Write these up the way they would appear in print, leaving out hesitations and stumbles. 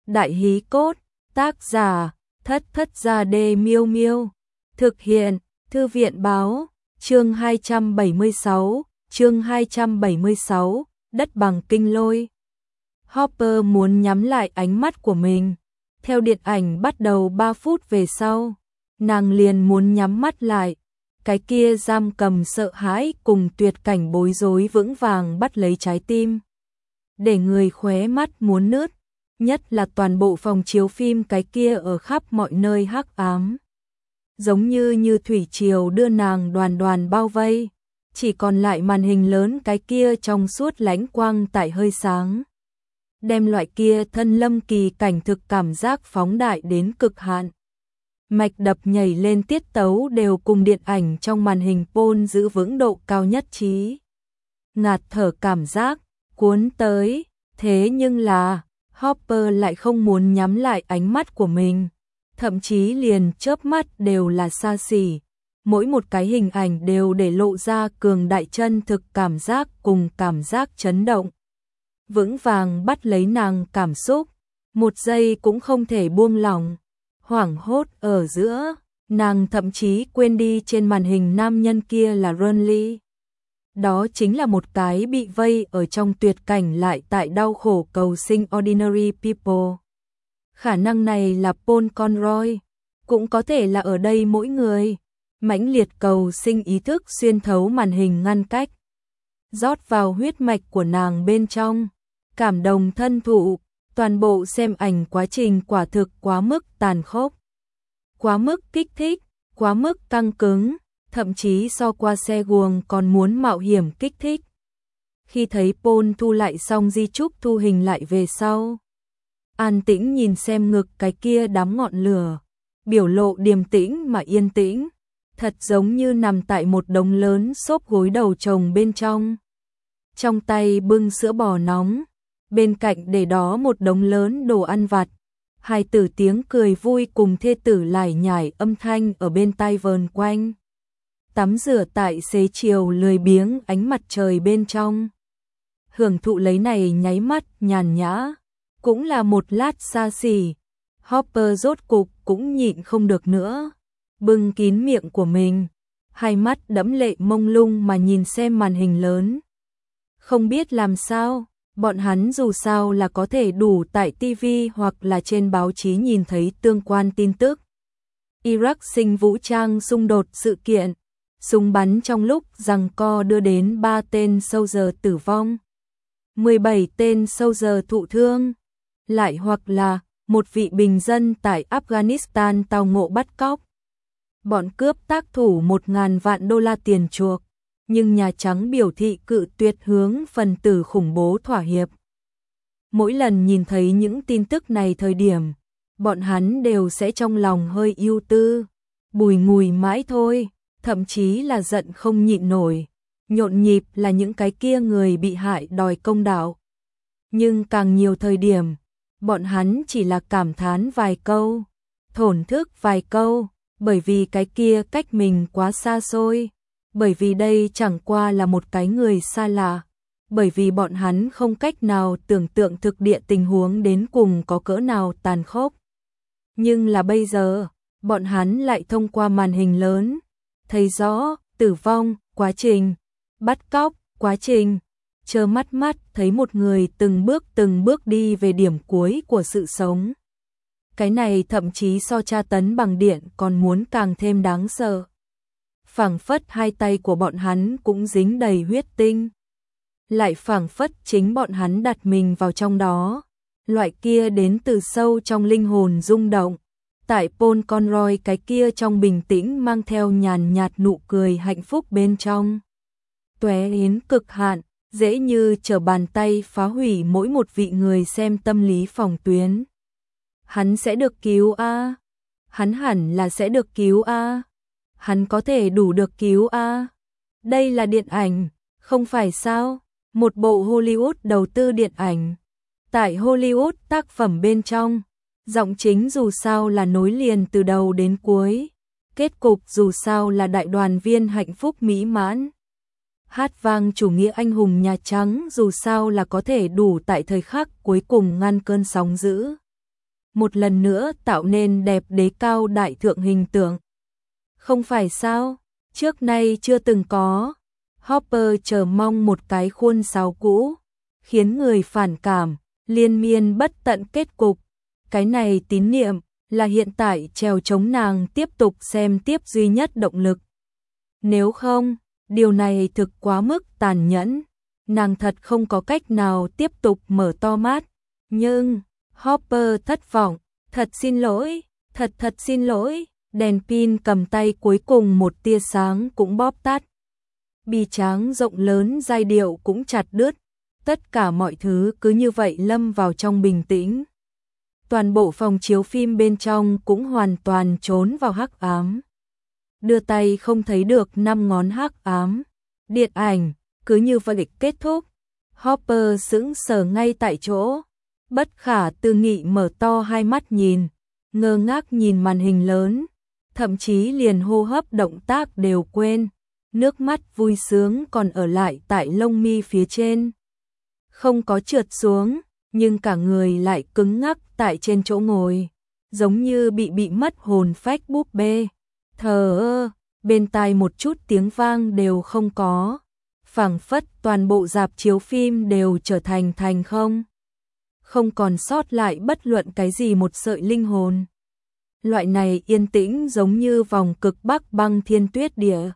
Đại hí cốt, tác giả, Thất Thất Gia Đê Miêu Miêu. Thực hiện, Thư viện báo, chương 276, đất bằng kinh lôi. Hopper muốn nhắm lại ánh mắt của mình. Theo điện ảnh bắt đầu 3 phút về sau, nàng liền muốn nhắm mắt lại. Cái kia giam cầm sợ hãi cùng tuyệt cảnh bối rối vững vàng bắt lấy trái tim, để người khóe mắt muốn nứt. Nhất là toàn bộ phòng chiếu phim cái kia ở khắp mọi nơi hắc ám, giống như thủy triều đưa nàng đoàn đoàn bao vây, chỉ còn lại màn hình lớn cái kia trong suốt lánh quang tại hơi sáng, đem loại kia thân lâm kỳ cảnh thực cảm giác phóng đại đến cực hạn. Mạch đập nhảy lên tiết tấu đều cùng điện ảnh trong màn hình Paul giữ vững độ cao nhất trí. Ngạt thở cảm giác cuốn tới, thế nhưng là Hopper lại không muốn nhắm lại ánh mắt của mình, thậm chí liền chớp mắt đều là xa xỉ, mỗi một cái hình ảnh đều để lộ ra cường đại chân thực cảm giác cùng cảm giác chấn động. Vững vàng bắt lấy nàng cảm xúc, một giây cũng không thể buông lỏng. Hoảng hốt ở giữa, nàng thậm chí quên đi trên màn hình nam nhân kia là Ronly. Đó chính là một cái bị vây ở trong tuyệt cảnh lại tại đau khổ cầu sinh ordinary people. Khả năng này là Paul Conroy, cũng có thể là ở đây mỗi người. Mãnh liệt cầu sinh ý thức xuyên thấu màn hình ngăn cách, rót vào huyết mạch của nàng bên trong, cảm động thân thụ. Toàn bộ xem ảnh quá trình quả thực quá mức tàn khốc, quá mức kích thích, quá mức căng cứng, thậm chí so qua xe guồng còn muốn mạo hiểm kích thích. Khi thấy Paul thu lại xong di chúc thu hình lại về sau, an tĩnh nhìn xem ngực cái kia đám ngọn lửa, biểu lộ điềm tĩnh mà yên tĩnh, thật giống như nằm tại một đống lớn xốp gối đầu chồng bên trong. Trong tay bưng sữa bò nóng, bên cạnh để đó một đống lớn đồ ăn vặt, hài tử tiếng cười vui cùng thê tử lải nhải âm thanh ở bên tai vờn quanh. Tắm rửa tại xế chiều lười biếng ánh mặt trời bên trong. Hưởng thụ lấy này nháy mắt nhàn nhã, cũng là một lát xa xỉ. Hopper rốt cục cũng nhịn không được nữa, bưng kín miệng của mình, hai mắt đẫm lệ mông lung mà nhìn xem màn hình lớn. Không biết làm sao, bọn hắn dù sao là có thể đủ tại TV hoặc là trên báo chí nhìn thấy tương quan tin tức. Iraq sinh vũ trang xung đột sự kiện, súng bắn trong lúc giằng co đưa đến 3 tên soldier tử vong, 17 tên soldier thụ thương, lại hoặc là một vị bình dân tại Afghanistan tao ngộ bắt cóc. Bọn cướp tác thủ 1.000 vạn đô la tiền chuộc, nhưng Nhà Trắng biểu thị cự tuyệt hướng phần tử khủng bố thỏa hiệp. Mỗi lần nhìn thấy những tin tức này thời điểm, bọn hắn đều sẽ trong lòng hơi ưu tư, bùi ngùi mãi thôi, thậm chí là giận không nhịn nổi. Nhộn nhịp là những cái kia người bị hại đòi công đạo. Nhưng càng nhiều thời điểm, bọn hắn chỉ là cảm thán vài câu, thổn thức vài câu, bởi vì cái kia cách mình quá xa xôi. Bởi vì đây chẳng qua là một cái người xa lạ, bởi vì bọn hắn không cách nào tưởng tượng thực địa tình huống đến cùng có cỡ nào tàn khốc. Nhưng là bây giờ, bọn hắn lại thông qua màn hình lớn, thấy rõ tử vong, quá trình, bắt cóc, quá trình, trơ mắt thấy một người từng bước đi về điểm cuối của sự sống. Cái này thậm chí so tra tấn bằng điện còn muốn càng thêm đáng sợ. Phảng phất hai tay của bọn hắn cũng dính đầy huyết tinh. Lại phảng phất chính bọn hắn đặt mình vào trong đó. Loại kia đến từ sâu trong linh hồn rung động. Tại Paul Conroy cái kia trong bình tĩnh mang theo nhàn nhạt nụ cười hạnh phúc bên trong. Tóe đến cực hạn, dễ như trở bàn tay phá hủy mỗi một vị người xem tâm lý phòng tuyến. Hắn sẽ được cứu a, hắn hẳn là sẽ được cứu a. Hắn có thể đủ được cứu a. Đây là điện ảnh, không phải sao? Một bộ Hollywood đầu tư điện ảnh. Tại Hollywood tác phẩm bên trong, giọng chính dù sao là nối liền từ đầu đến cuối. Kết cục dù sao là đại đoàn viên hạnh phúc mỹ mãn. Hát vang chủ nghĩa anh hùng Nhà Trắng dù sao là có thể đủ tại thời khắc cuối cùng ngăn cơn sóng dữ. một lần nữa tạo nên đẹp đế cao đại thượng hình tượng. Không phải sao, trước nay chưa từng có. Hopper chờ mong một cái khuôn sáo cũ, khiến người phản cảm, liên miên bất tận kết cục. Cái này tín niệm là hiện tại trèo chống nàng tiếp tục xem tiếp duy nhất động lực. Nếu không, điều này thực quá mức tàn nhẫn. Nàng thật không có cách nào tiếp tục mở to mắt. Nhưng, Hopper thất vọng, thật xin lỗi, thật xin lỗi. Đèn pin cầm tay cuối cùng một tia sáng cũng bóp tắt. Bi tráng rộng lớn giai điệu cũng chặt đứt. Tất cả mọi thứ cứ như vậy lâm vào trong bình tĩnh. Toàn bộ phòng chiếu phim bên trong cũng hoàn toàn trốn vào hắc ám. Đưa tay không thấy được 5 ngón hắc ám. Điện ảnh cứ như vậy kết thúc. Hopper sững sờ ngay tại chỗ, bất khả tư nghị mở to hai mắt nhìn, ngơ ngác nhìn màn hình lớn, thậm chí liền hô hấp động tác đều quên, nước mắt vui sướng còn ở lại tại lông mi phía trên. Không có trượt xuống, nhưng cả người lại cứng ngắc tại trên chỗ ngồi, giống như bị mất hồn phách búp bê. Thờ ơ, bên tai một chút tiếng vang đều không có, phảng phất toàn bộ rạp chiếu phim đều trở thành thành không. Không còn sót lại bất luận cái gì một sợi linh hồn. Loại này yên tĩnh giống như vòng cực bắc băng thiên tuyết địa.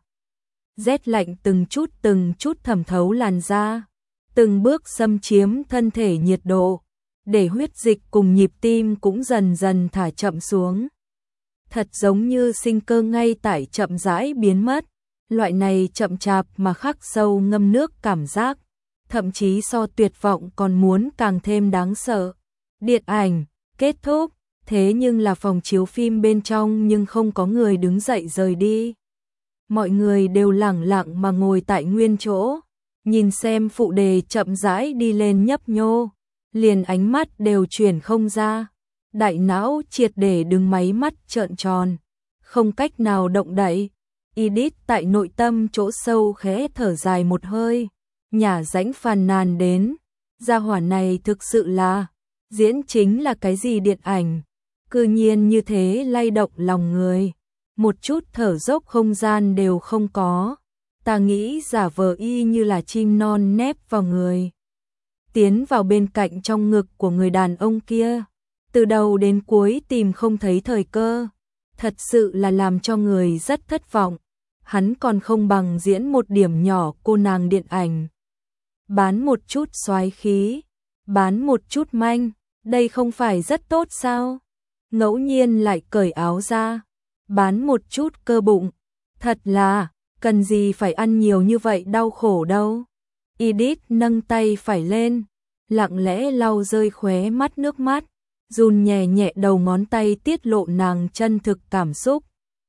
Rét lạnh từng chút thẩm thấu làn da, từng bước xâm chiếm thân thể nhiệt độ, để huyết dịch cùng nhịp tim cũng dần dần thả chậm xuống. Thật giống như sinh cơ ngay tại chậm rãi biến mất, loại này chậm chạp mà khắc sâu ngâm nước cảm giác, thậm chí so tuyệt vọng còn muốn càng thêm đáng sợ. Điện ảnh kết thúc, thế nhưng là phòng chiếu phim bên trong nhưng không có người đứng dậy rời đi. Mọi người đều lẳng lặng mà ngồi tại nguyên chỗ, nhìn xem phụ đề chậm rãi đi lên nhấp nhô, liền ánh mắt đều chuyển không ra. Đại não triệt để đứng máy mắt trợn tròn, không cách nào động đậy. Edith tại nội tâm chỗ sâu khẽ thở dài một hơi, nhả rãnh phàn nàn đến, gia hỏa này thực sự là, diễn chính là cái gì điện ảnh, cư nhiên như thế lay động lòng người, một chút thở dốc không gian đều không có, ta nghĩ giả vờ y như là chim non nép vào người. Tiến vào bên cạnh trong ngực của người đàn ông kia, từ đầu đến cuối tìm không thấy thời cơ, thật sự là làm cho người rất thất vọng. Hắn còn không bằng diễn một điểm nhỏ cô nàng điện ảnh. Bán một chút soái khí, bán một chút manh, đây không phải rất tốt sao? Ngẫu nhiên lại cởi áo ra, bán một chút cơ bụng, thật là, cần gì phải ăn nhiều như vậy đau khổ đâu. Edith nâng tay phải lên, lặng lẽ lau rơi khóe mắt nước mắt, run nhẹ nhẹ đầu ngón tay tiết lộ nàng chân thực cảm xúc.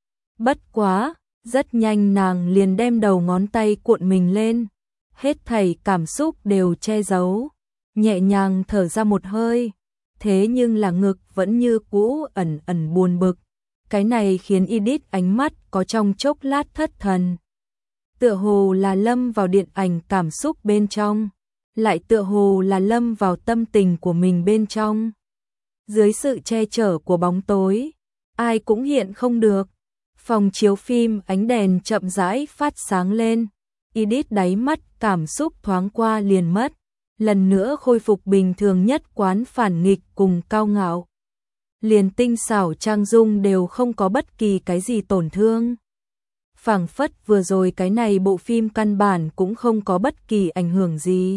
Bất quá, rất nhanh nàng liền đem đầu ngón tay cuộn mình lên, hết thảy cảm xúc đều che giấu, nhẹ nhàng thở ra một hơi, thế nhưng là ngực vẫn như cũ ẩn ẩn buồn bực. Cái này khiến Edith ánh mắt có trong chốc lát thất thần. Tựa hồ là lâm vào điện ảnh cảm xúc bên trong, lại tựa hồ là lâm vào tâm tình của mình bên trong. Dưới sự che chở của bóng tối, ai cũng hiện không được. Phòng chiếu phim ánh đèn chậm rãi phát sáng lên, Edith đáy mắt cảm xúc thoáng qua liền mất, lần nữa khôi phục bình thường nhất quán phản nghịch cùng cao ngạo. Liền tinh xảo trang dung đều không có bất kỳ cái gì tổn thương. Phảng phất vừa rồi cái này bộ phim căn bản cũng không có bất kỳ ảnh hưởng gì.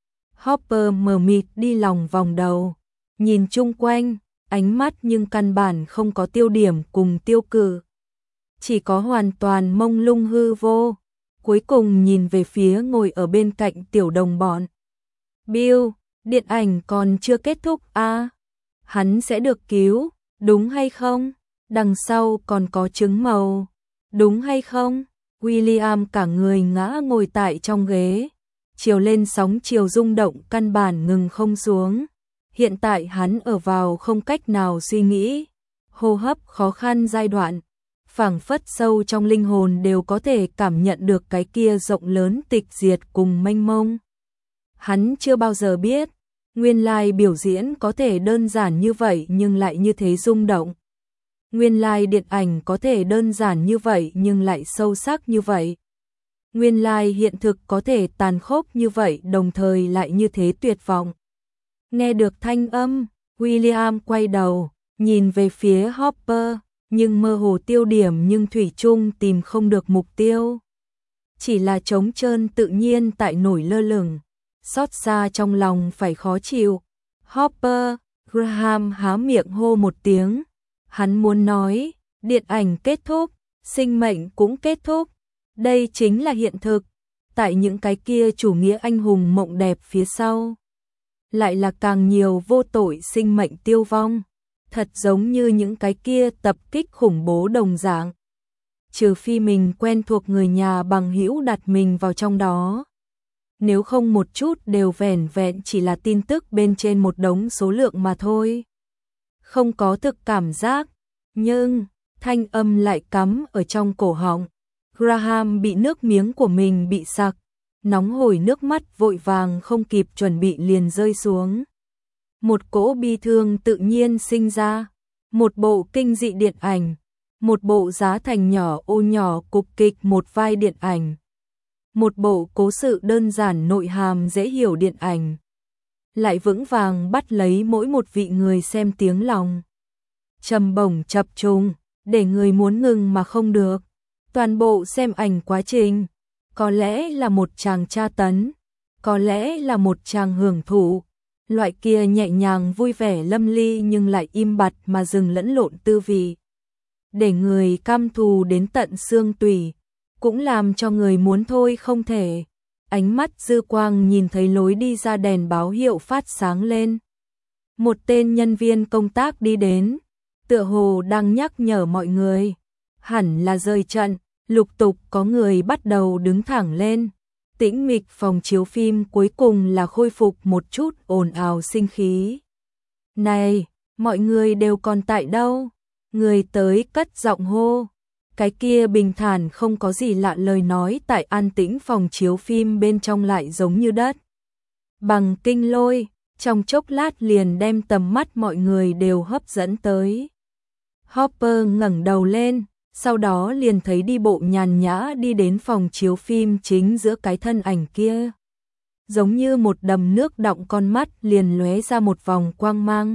Hopper mờ mịt đi lòng vòng đầu, nhìn chung quanh, ánh mắt nhưng căn bản không có tiêu điểm cùng tiêu cự. Chỉ có hoàn toàn mông lung hư vô, cuối cùng nhìn về phía ngồi ở bên cạnh tiểu đồng bọn. Bill, điện ảnh còn chưa kết thúc à? Hắn sẽ được cứu, đúng hay không? Đằng sau còn có trứng màu, đúng hay không? William cả người ngã ngồi tại trong ghế, chiều lên sóng chiều rung động căn bản ngừng không xuống. Hiện tại hắn ở vào không cách nào suy nghĩ, hô hấp khó khăn giai đoạn. Phảng phất sâu trong linh hồn đều có thể cảm nhận được cái kia rộng lớn tịch diệt cùng mênh mông. Hắn chưa bao giờ biết, Nguyên lai biểu diễn có thể đơn giản như vậy nhưng lại như thế rung động. Nguyên lai điện ảnh có thể đơn giản như vậy nhưng lại sâu sắc như vậy. Nguyên lai hiện thực có thể tàn khốc như vậy đồng thời lại như thế tuyệt vọng. Nghe được thanh âm, William quay đầu, nhìn về phía Hopper, nhưng mơ hồ tiêu điểm nhưng thủy chung tìm không được mục tiêu. Chỉ là trống trơn tự nhiên tại nổi lơ lửng, xót xa trong lòng phải khó chịu. Hopper, Graham há miệng hô một tiếng. Hắn muốn nói, điện ảnh kết thúc, sinh mệnh cũng kết thúc. Đây chính là hiện thực. Tại những cái kia chủ nghĩa anh hùng mộng đẹp phía sau, lại là càng nhiều vô tội sinh mệnh tiêu vong. Thật giống như những cái kia tập kích khủng bố đồng dạng. Trừ phi mình quen thuộc người nhà bằng hữu đặt mình vào trong đó. Nếu không một chút đều vẻn vẹn chỉ là tin tức bên trên một đống số lượng mà thôi. Không có thực cảm giác, nhưng thanh âm lại cắm ở trong cổ họng. Graham bị nước miếng của mình bị sặc, nóng hổi nước mắt vội vàng không kịp chuẩn bị liền rơi xuống. Một cỗ bi thương tự nhiên sinh ra, một bộ kinh dị điện ảnh, một bộ giá thành nhỏ ô nhỏ cục kịch một vai điện ảnh, một bộ cố sự đơn giản nội hàm dễ hiểu điện ảnh, lại vững vàng bắt lấy mỗi một vị người xem tiếng lòng. Trầm bổng chập trùng, để người muốn ngừng mà không được. Toàn bộ xem ảnh quá trình, có lẽ là một chàng tra tấn, có lẽ là một chàng hưởng thụ. Loại kia nhẹ nhàng vui vẻ lâm ly nhưng lại im bặt mà dừng lẫn lộn tư vị. Để người căm thù đến tận xương tủy, cũng làm cho người muốn thôi không thể. Ánh mắt dư quang nhìn thấy lối đi ra đèn báo hiệu phát sáng lên. Một tên nhân viên công tác đi đến, tựa hồ đang nhắc nhở mọi người. Hẳn là rời trận, lục tục có người bắt đầu đứng thẳng lên. Tĩnh mịch phòng chiếu phim cuối cùng là khôi phục một chút ồn ào sinh khí. Này, mọi người đều còn tại đâu? Người tới cất giọng hô. Cái kia bình thản không có gì lạ lời nói tại an tĩnh phòng chiếu phim bên trong lại giống như đất bằng kinh lôi, trong chốc lát liền đem tầm mắt mọi người đều hấp dẫn tới. Hopper ngẩng đầu lên, sau đó liền thấy đi bộ nhàn nhã đi đến phòng chiếu phim chính giữa cái thân ảnh kia. Giống như một đầm nước đọng con mắt liền lóe ra một vòng quang mang.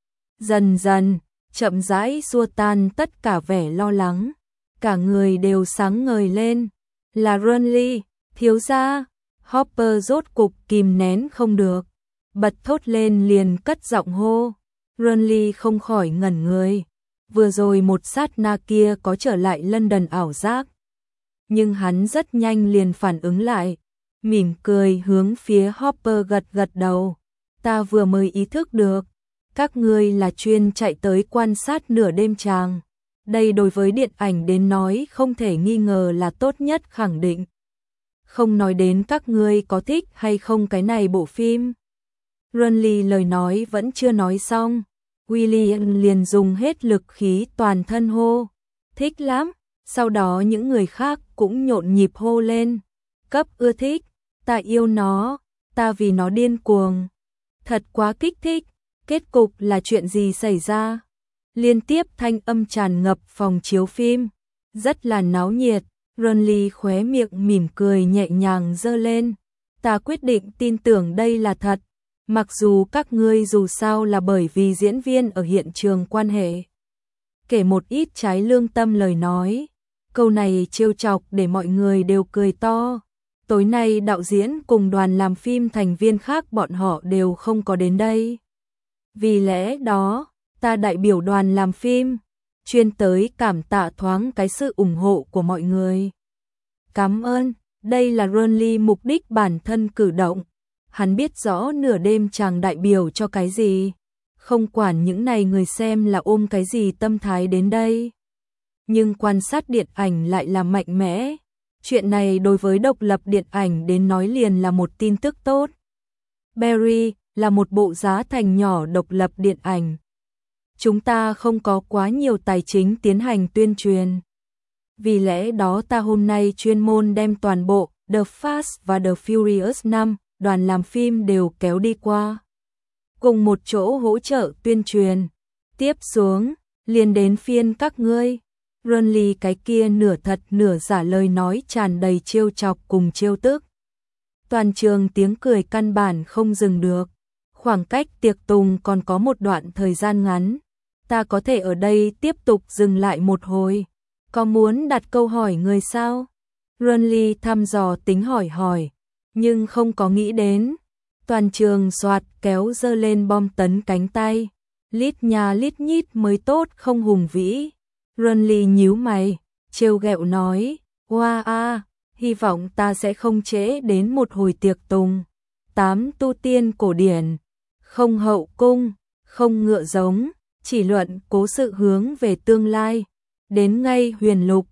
Dần dần, chậm rãi xua tan tất cả vẻ lo lắng. Cả người đều sáng ngời lên. Là Renly, thiếu gia. Hopper rốt cục kìm nén không được. Bật thốt lên liền cất giọng hô. Renly không khỏi ngẩn người. Vừa rồi một sát na kia có trở lại London ảo giác. Nhưng hắn rất nhanh liền phản ứng lại. Mỉm cười hướng phía Hopper gật gật đầu. Ta vừa mới ý thức được. Các ngươi là chuyên chạy tới quan sát nửa đêm tràng. Đây đối với điện ảnh đến nói không thể nghi ngờ là tốt nhất khẳng định. Không nói đến các ngươi có thích hay không cái này bộ phim. Renly lời nói vẫn chưa nói xong. William liền dùng hết lực khí toàn thân hô. Thích lắm. Sau đó những người khác cũng nhộn nhịp hô lên. Cấp ưa thích. Ta yêu nó. Ta vì nó điên cuồng. Thật quá kích thích. Kết cục là chuyện gì xảy ra? Liên tiếp thanh âm tràn ngập phòng chiếu phim. Rất là náo nhiệt. Renly khóe miệng mỉm cười nhẹ nhàng giơ lên. Ta quyết định tin tưởng đây là thật. Mặc dù các ngươi dù sao là bởi vì diễn viên ở hiện trường quan hệ. Kể một ít trái lương tâm lời nói. Câu này trêu chọc để mọi người đều cười to. Tối nay đạo diễn cùng đoàn làm phim thành viên khác bọn họ đều không có đến đây. Vì lẽ đó, ta đại biểu đoàn làm phim, chuyên tới cảm tạ thoáng cái sự ủng hộ của mọi người. Cảm ơn, đây là Renly mục đích bản thân cử động. Hắn biết rõ nửa đêm chàng đại biểu cho cái gì. Không quản những này người xem là ôm cái gì tâm thái đến đây. Nhưng quan sát điện ảnh lại là mạnh mẽ. Chuyện này đối với độc lập điện ảnh đến nói liền là một tin tức tốt. Barry là một bộ giá thành nhỏ độc lập điện ảnh. Chúng ta không có quá nhiều tài chính tiến hành tuyên truyền. Vì lẽ đó ta hôm nay chuyên môn đem toàn bộ The Fast và The Furious 5 đoàn làm phim đều kéo đi qua. cùng một chỗ hỗ trợ tuyên truyền. Tiếp xuống, liền đến phiên các ngươi. Renly cái kia nửa thật nửa giả lời nói tràn đầy trêu chọc cùng trêu tức. Toàn trường tiếng cười căn bản không dừng được. Khoảng cách tiệc tùng còn có một đoạn thời gian ngắn. Ta có thể ở đây tiếp tục dừng lại một hồi. Có muốn đặt câu hỏi người sao? Renly thăm dò tính hỏi, nhưng không có nghĩ đến. Toàn trường soạt kéo giơ lên bom tấn cánh tay. Lít nhà lít nhít mới tốt không hùng vĩ. Renly nhíu mày, trêu ghẹo nói, hoa a, hy vọng ta sẽ không trễ đến một hồi tiệc tùng. 8 tu tiên cổ điển, không hậu cung, không ngựa giống, chỉ luận cố sự hướng về tương lai. Đến ngay huyền lục,